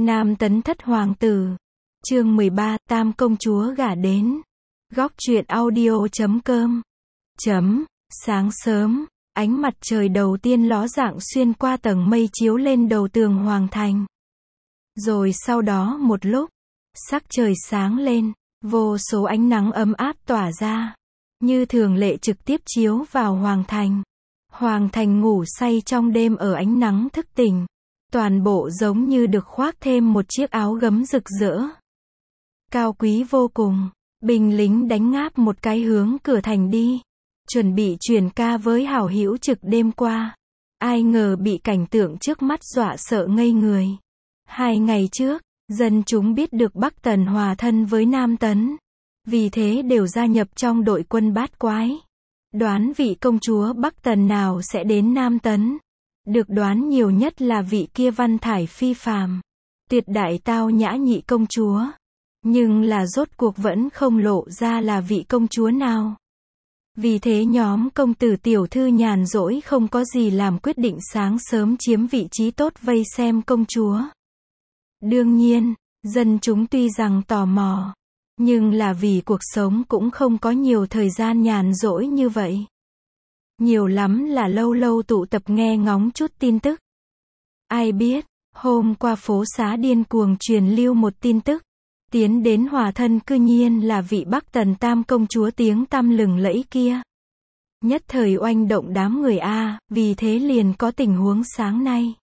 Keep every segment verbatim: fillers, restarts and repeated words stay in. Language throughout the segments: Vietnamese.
Nam Tấn thất hoàng tử. Chương mười ba, Tam công chúa gả đến. Góc truyện audio chấm com. Chấm, sáng sớm, ánh mặt trời đầu tiên ló dạng xuyên qua tầng mây chiếu lên đầu tường hoàng thành. Rồi sau đó một lúc, sắc trời sáng lên, vô số ánh nắng ấm áp tỏa ra, như thường lệ trực tiếp chiếu vào hoàng thành. Hoàng thành ngủ say trong đêm ở ánh nắng thức tỉnh. Toàn bộ giống như được khoác thêm một chiếc áo gấm rực rỡ. Cao quý vô cùng, binh lính đánh ngáp một cái hướng cửa thành đi. Chuẩn bị truyền ca với hảo hữu trực đêm qua. Ai ngờ bị cảnh tượng trước mắt dọa sợ ngây người. Hai ngày trước, dân chúng biết được Bắc Tần hòa thân với Nam Tấn. Vì thế đều gia nhập trong đội quân bát quái. Đoán vị công chúa Bắc Tần nào sẽ đến Nam Tấn. Được đoán nhiều nhất là vị kia văn thải phi phàm, tuyệt đại tao nhã nhị công chúa. Nhưng là rốt cuộc vẫn không lộ ra là vị công chúa nào. Vì thế nhóm công tử tiểu thư nhàn rỗi không có gì làm quyết định sáng sớm chiếm vị trí tốt vây xem công chúa. Đương nhiên, dân chúng tuy rằng tò mò, nhưng là vì cuộc sống cũng không có nhiều thời gian nhàn rỗi như vậy. Nhiều lắm là lâu lâu tụ tập nghe ngóng chút tin tức. Ai biết, hôm qua phố xá điên cuồng truyền lưu một tin tức. Tiến đến hòa thân cư nhiên là vị Bắc Tần Tam công chúa tiếng tăm lừng lẫy kia. Nhất thời oanh động đám người A, vì thế liền có tình huống sáng nay.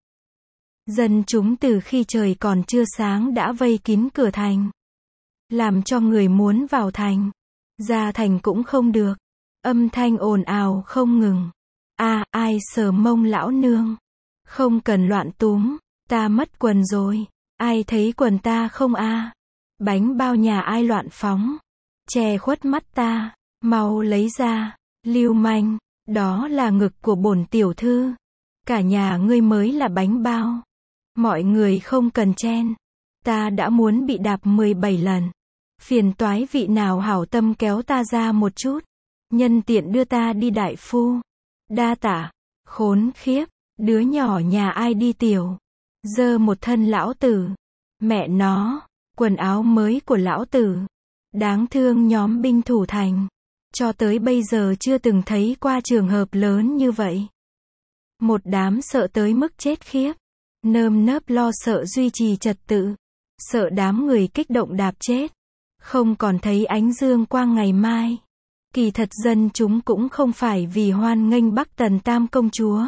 Dân chúng từ khi trời còn chưa sáng đã vây kín cửa thành. Làm cho người muốn vào thành. Ra thành cũng không được. Âm thanh ồn ào không ngừng. A, ai sờ mông lão nương. Không cần loạn túm, ta mất quần rồi. Ai thấy quần ta không a? Bánh bao nhà ai loạn phóng. Che khuất mắt ta, mau lấy ra. Lưu manh, đó là ngực của bổn tiểu thư. Cả nhà ngươi mới là bánh bao. Mọi người không cần chen. Ta đã muốn bị đạp mười bảy lần. Phiền toái vị nào hảo tâm kéo ta ra một chút. Nhân tiện đưa ta đi đại phu. Đa tả, khốn khiếp, đứa nhỏ nhà ai đi tiểu. Dơ một thân lão tử. Mẹ nó, quần áo mới của lão tử. Đáng thương nhóm binh thủ thành. Cho tới bây giờ chưa từng thấy qua trường hợp lớn như vậy. Một đám sợ tới mức chết khiếp. Nơm nớp lo sợ duy trì trật tự. Sợ đám người kích động đạp chết. Không còn thấy ánh dương quang ngày mai. Kỳ thật dân chúng cũng không phải vì hoan nghênh Bắc Tần Tam công chúa.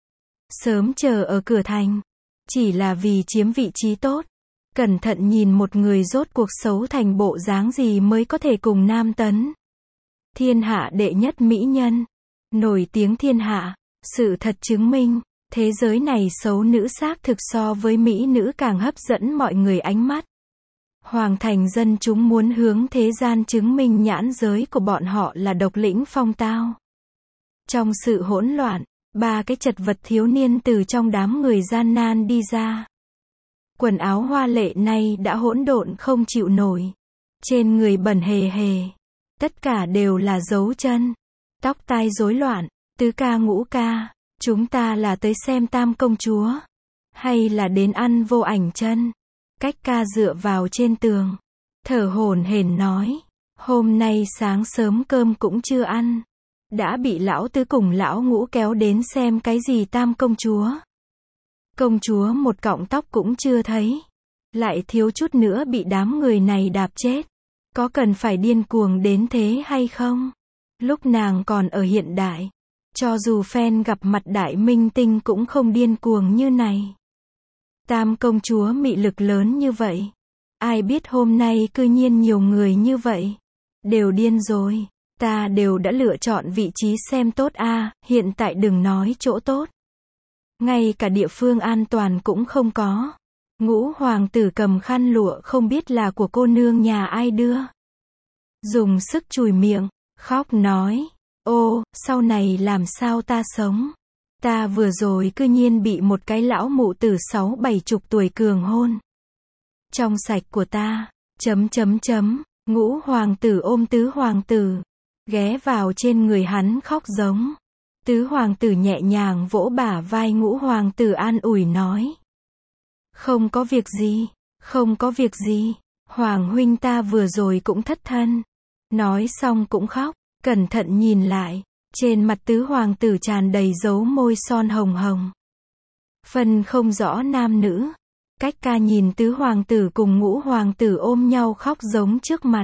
Sớm chờ ở cửa thành. Chỉ là vì chiếm vị trí tốt. Cẩn thận nhìn một người rốt cuộc xấu thành bộ dáng gì mới có thể cùng Nam Tấn. Thiên hạ đệ nhất mỹ nhân. Nổi tiếng thiên hạ. Sự thật chứng minh. Thế giới này xấu nữ xác thực so với mỹ nữ càng hấp dẫn mọi người ánh mắt. Hoàng thành dân chúng muốn hướng thế gian chứng minh nhãn giới của bọn họ là độc lĩnh phong tao. Trong sự hỗn loạn, ba cái chật vật thiếu niên từ trong đám người gian nan đi ra. Quần áo hoa lệ này đã hỗn độn không chịu nổi. Trên người bẩn hề hề. Tất cả đều là dấu chân. Tóc tai rối loạn. Tứ ca ngũ ca. Chúng ta là tới xem Tam công chúa. Hay là đến ăn vô ảnh chân. Cách ca dựa vào trên tường. Thở hổn hển nói. Hôm nay sáng sớm cơm cũng chưa ăn. Đã bị lão tứ cùng lão ngũ kéo đến xem cái gì Tam công chúa. Công chúa một cọng tóc cũng chưa thấy. Lại thiếu chút nữa bị đám người này đạp chết. Có cần phải điên cuồng đến thế hay không? Lúc nàng còn ở hiện đại. Cho dù fan gặp mặt đại minh tinh cũng không điên cuồng như này. Tam công chúa mị lực lớn như vậy. Ai biết hôm nay cư nhiên nhiều người như vậy. Đều điên rồi. Ta đều đã lựa chọn vị trí xem tốt a, hiện tại đừng nói chỗ tốt. Ngay cả địa phương an toàn cũng không có. Ngũ hoàng tử cầm khăn lụa không biết là của cô nương nhà ai đưa. Dùng sức chùi miệng, khóc nói. Ô, sau này làm sao ta sống? Ta vừa rồi cư nhiên bị một cái lão mụ tử sáu bảy chục tuổi cường hôn. Trong sạch của ta, chấm chấm chấm, ngũ hoàng tử ôm tứ hoàng tử. Ghé vào trên người hắn khóc giống. Tứ hoàng tử nhẹ nhàng vỗ bả vai ngũ hoàng tử an ủi nói. Không có việc gì, Không có việc gì, Hoàng huynh ta vừa rồi cũng thất thân. Nói xong cũng khóc, cẩn thận nhìn lại, trên mặt tứ hoàng tử tràn đầy dấu môi son hồng hồng. Phân không rõ nam nữ. Cách ca nhìn tứ hoàng tử cùng ngũ hoàng tử ôm nhau khóc giống trước mặt.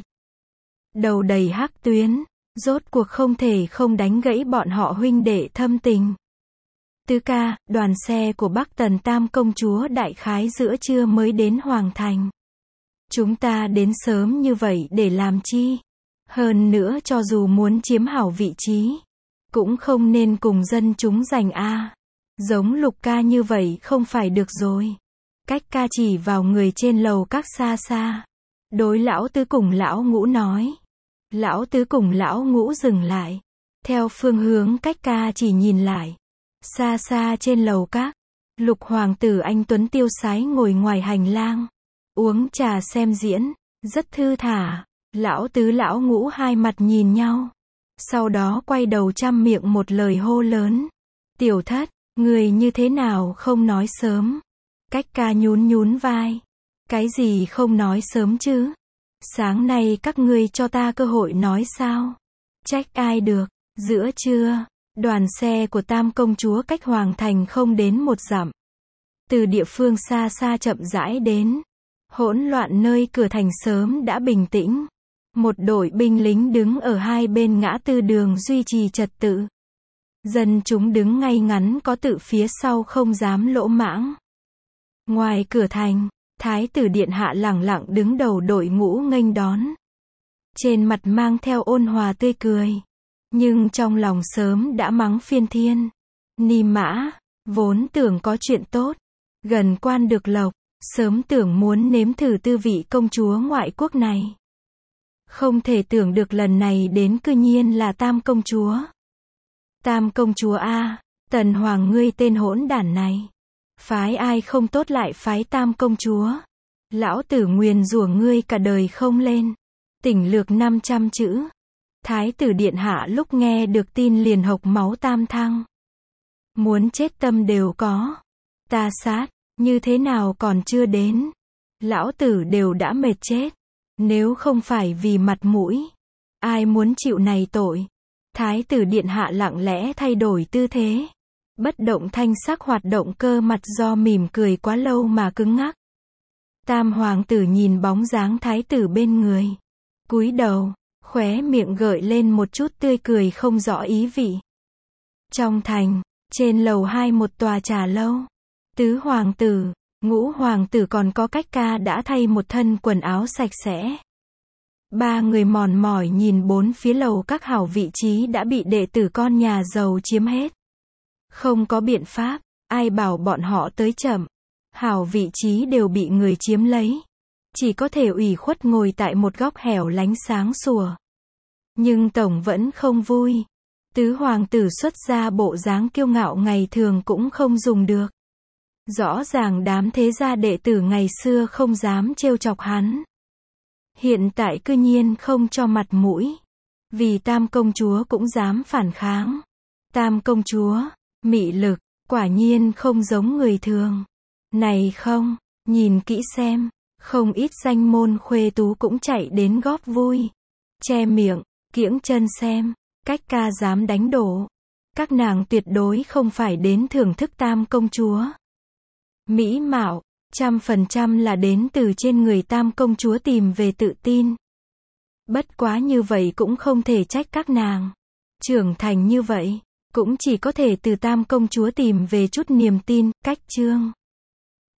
Đầu đầy hắc tuyến, rốt cuộc không thể không đánh gãy bọn họ huynh đệ thâm tình. Tứ ca, đoàn xe của Bắc Tần Tam công chúa đại khái giữa trưa mới đến Hoàng Thành. Chúng ta đến sớm như vậy để làm chi? Hơn nữa cho dù muốn chiếm hảo vị trí, cũng không nên cùng dân chúng giành a. Giống Lục ca như vậy không phải được rồi. Cách ca chỉ vào người trên lầu các xa xa. Đối lão tứ cùng lão ngũ nói. Lão tứ cùng lão ngũ dừng lại. Theo phương hướng cách ca chỉ nhìn lại. Xa xa trên lầu các, Lục hoàng tử anh tuấn tiêu sái ngồi ngoài hành lang, uống trà xem diễn, rất thư thả. Lão tứ lão ngũ hai mặt nhìn nhau, sau đó quay đầu trăm miệng một lời hô lớn. Tiểu thất, người như thế nào không nói sớm? Cách ca nhún nhún vai. Cái gì không nói sớm chứ? Sáng nay các ngươi cho ta cơ hội nói sao? Trách ai được, giữa trưa. Đoàn xe của Tam công chúa cách Hoàng Thành không đến một dặm. Từ địa phương xa xa chậm rãi đến. Hỗn loạn nơi cửa thành sớm đã bình tĩnh. Một đội binh lính đứng ở hai bên ngã tư đường duy trì trật tự. Dân chúng đứng ngay ngắn có tự phía sau không dám lỗ mãng. Ngoài cửa thành, Thái tử điện hạ lẳng lặng đứng đầu đội ngũ nghênh đón. Trên mặt mang theo ôn hòa tươi cười. Nhưng trong lòng sớm đã mắng phiên thiên. Ni mã, vốn tưởng có chuyện tốt. Gần quan được lộc, sớm tưởng muốn nếm thử tư vị công chúa ngoại quốc này. Không thể tưởng được lần này đến cư nhiên là Tam công chúa. Tam công chúa a, Tần Hoàng ngươi tên hỗn đản này. Phái ai không tốt lại phái Tam công chúa. Lão tử nguyền rủa ngươi cả đời không lên. Tỉnh lược năm trăm chữ. Thái tử điện hạ lúc nghe được tin liền hộc máu tam thăng. Muốn chết tâm đều có. Ta sát, như thế nào còn chưa đến. Lão tử đều đã mệt chết. Nếu không phải vì mặt mũi, ai muốn chịu này tội. Thái tử điện hạ lặng lẽ thay đổi tư thế. Bất động thanh sắc hoạt động cơ mặt do mỉm cười quá lâu mà cứng ngắc. Tam hoàng tử nhìn bóng dáng thái tử bên người. Cúi đầu. Khóe miệng gợi lên một chút tươi cười không rõ ý vị. Trong thành, trên lầu hai một tòa trà lâu. Tứ hoàng tử, ngũ hoàng tử còn có cách ca đã thay một thân quần áo sạch sẽ. Ba người mòn mỏi nhìn bốn phía lầu các hảo vị trí đã bị đệ tử con nhà giàu chiếm hết. Không có biện pháp, ai bảo bọn họ tới chậm. Hảo vị trí đều bị người chiếm lấy. Chỉ có thể ủy khuất ngồi tại một góc hẻo lánh sáng sủa. Nhưng tổng vẫn không vui. Tứ hoàng tử xuất ra bộ dáng kiêu ngạo ngày thường cũng không dùng được. Rõ ràng đám thế gia đệ tử ngày xưa không dám trêu chọc hắn. Hiện tại cư nhiên không cho mặt mũi. Vì Tam công chúa cũng dám phản kháng. Tam công chúa, mị lực, quả nhiên không giống người thường. Này không, nhìn kỹ xem. Không ít danh môn khuê tú cũng chạy đến góp vui. Che miệng, kiễng chân xem, cách ca dám đánh đổ. Các nàng tuyệt đối không phải đến thưởng thức Tam công chúa. Mỹ mạo, trăm phần trăm là đến từ trên người Tam công chúa tìm về tự tin. Bất quá như vậy cũng không thể trách các nàng. Trưởng thành như vậy, cũng chỉ có thể từ Tam công chúa tìm về chút niềm tin, cách chương.